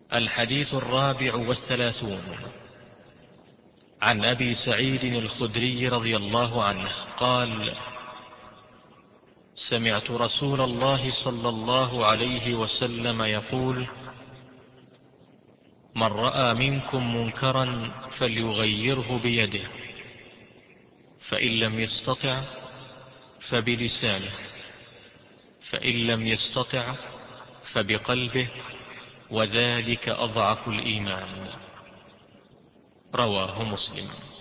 الحديث 34. عن أبي سعيد الخدري رضي الله عنه قال: سمعت رسول الله صلى الله عليه وسلم يقول: من رأى منكم منكرا فليغيره بيده، فإن لم يستطع فبلسانه، فإن لم يستطع فبقلبه، وذلك أضعف الإيمان. رواه مسلم.